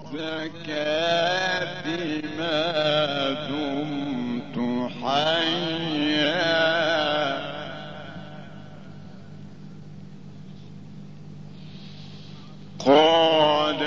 والزكاة ما دمت حيا قال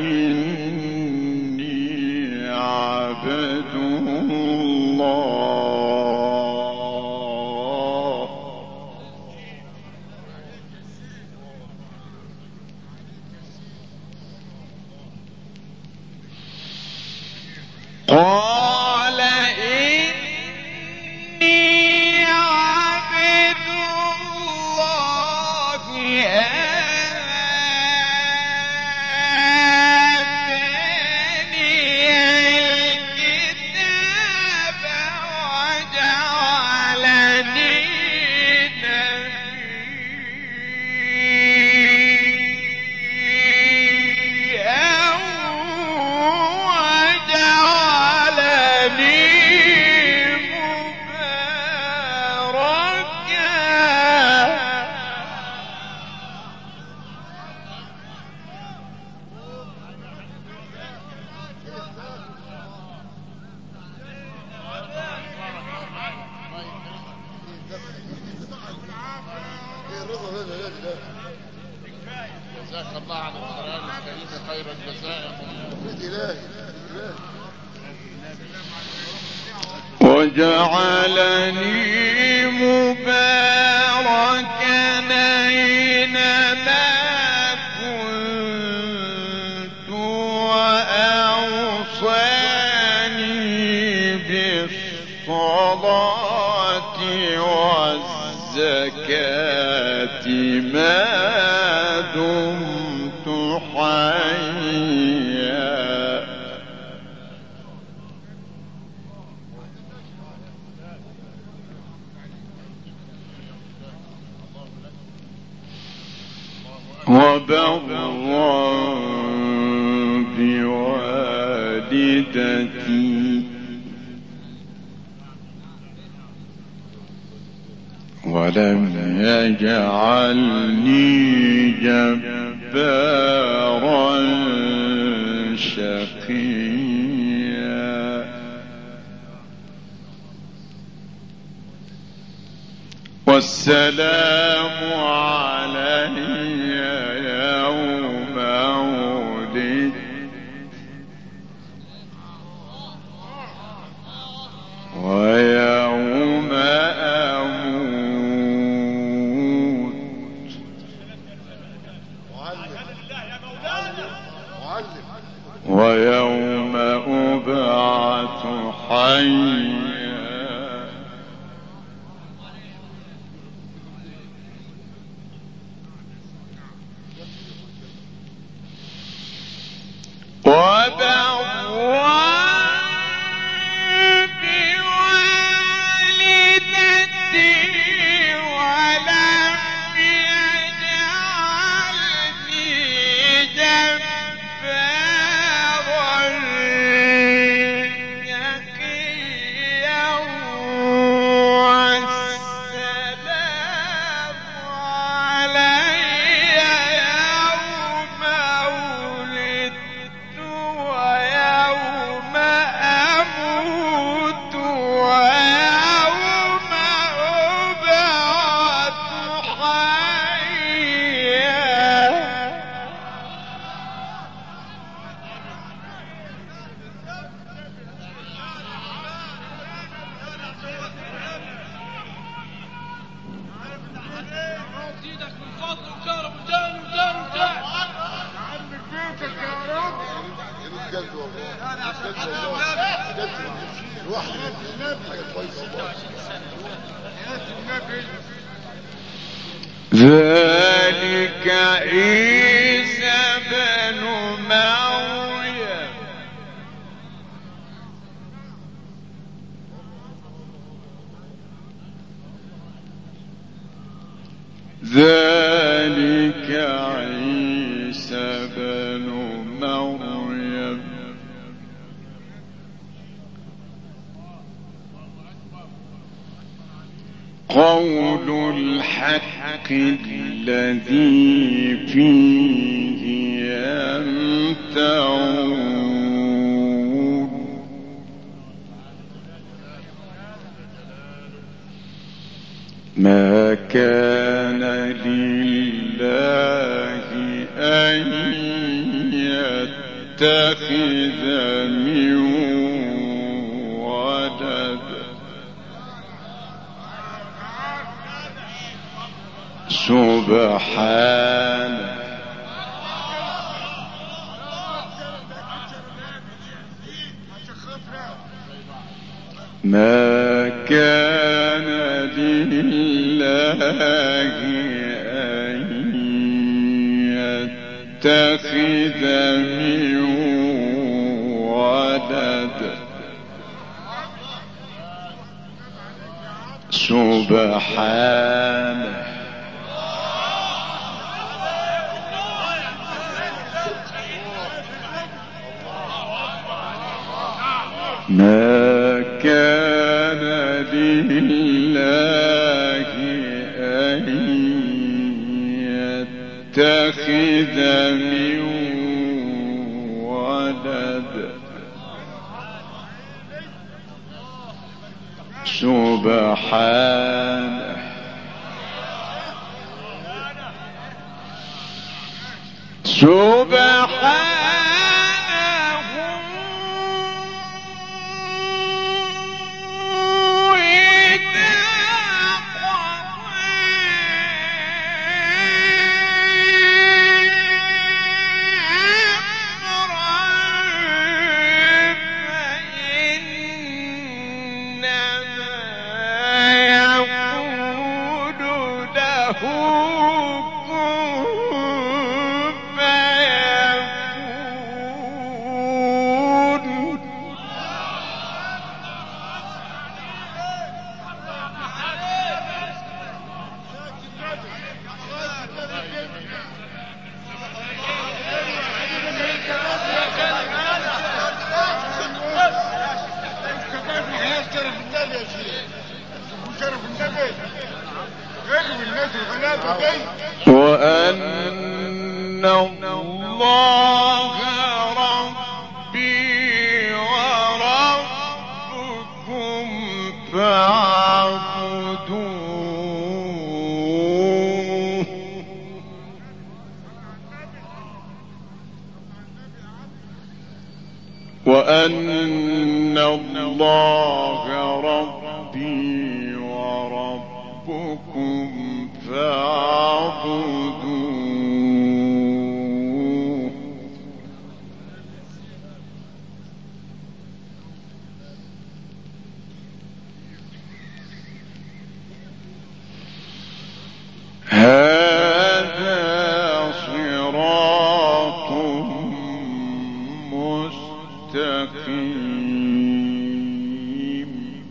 إني عبد الله قال إني عبد الله آتاني الكتاب وجعلني جزاك الله عن القرآن الكريم خير الجزاء وجعلني مباركا أينما كنت وأوصاني بالصلاة والزكاة ما دمت حيا وبرا بوالدتي ولم يجعلني جبارا شقيا والسلام علي يوم ولدت ويوم أموت ويوم أبعث حيا ذلك عيسى بن مريم ذلك عيسى بن مريم قول الحق الذي فيه يمترون أن يتخذ من ولد سبحانه ما كان لله أن يتخذ من ولد سبحانه ما كان لله أن يتخذ من ولد سبحانه وأن الله ربي وربكم فاعبدوه وأن الله ربي وربكم فاعبدوه هذا صراط مستقيم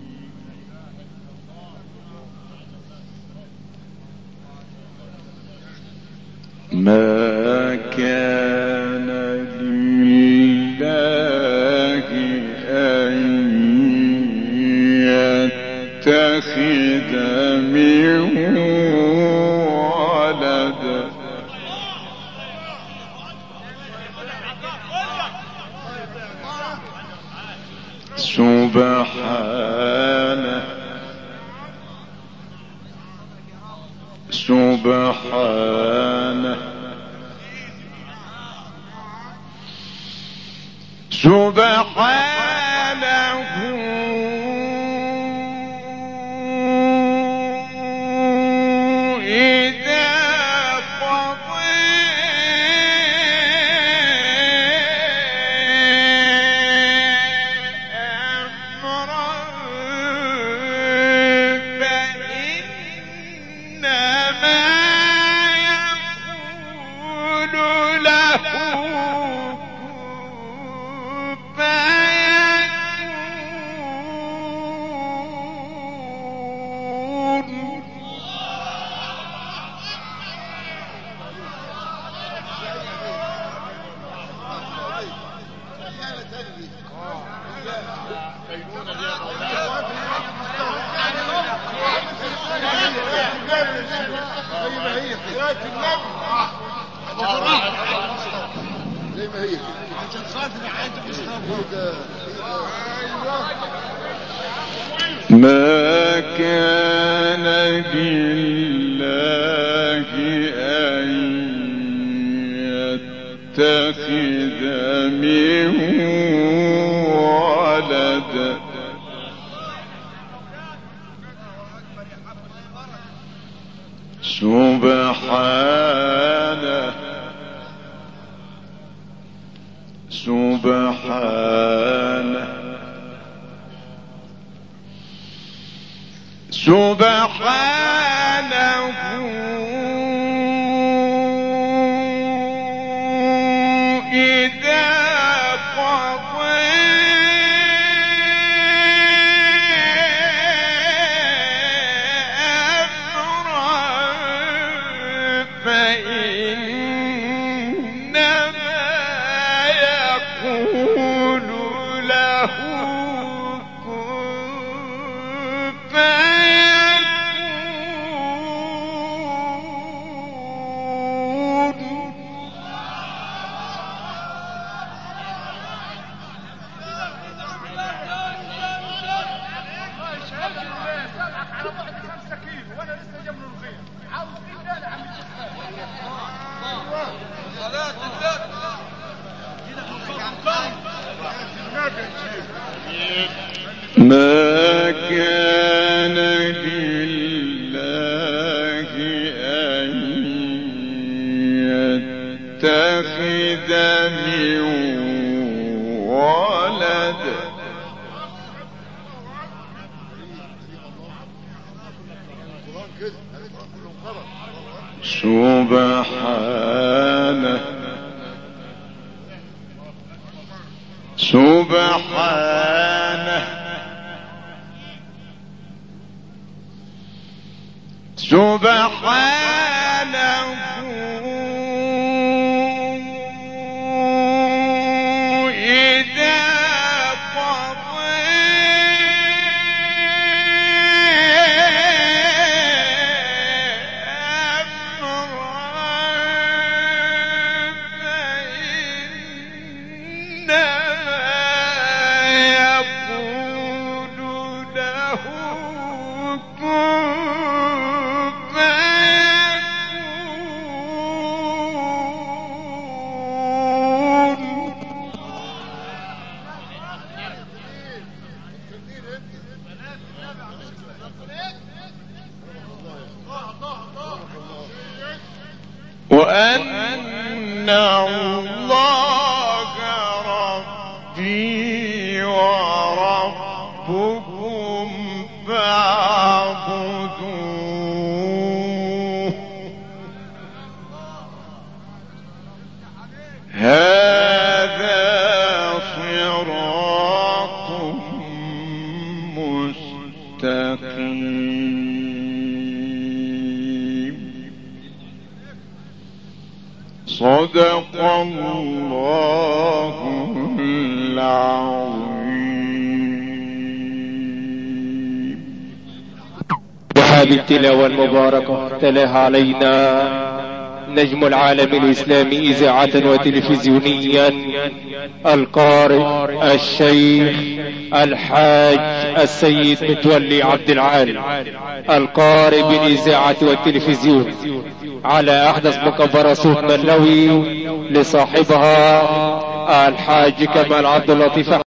ما كان لله أن يتخذ من ولد سبحانه سبحانه إذا قضى أمرا فإنما يقول له زي ما هي عشان خاطر عايزك ما كان لله أن يتخذ من ولد سبحانه سبحانه سبحانه إذا قضى أمرا فإنما يقول له ما كان لله أن يتخذ من ولد سبحانه سبحانه سبحانه إذا قضى وأن الله ربي وربكم فاعبدوه هذا صراط مستقيم صدق الله العظيم. وهذه التلاوة المباركة تلاها علينا نجم العالم الإسلامي إذاعة وتلفزيونيا القارئ الشيخ الحاج السيد متولي عبد العال، القارئ بالإذاعة والتلفزيون، على أحدث مكبرة صوت ملوي لصاحبها الحاج كمال عبد اللطيف.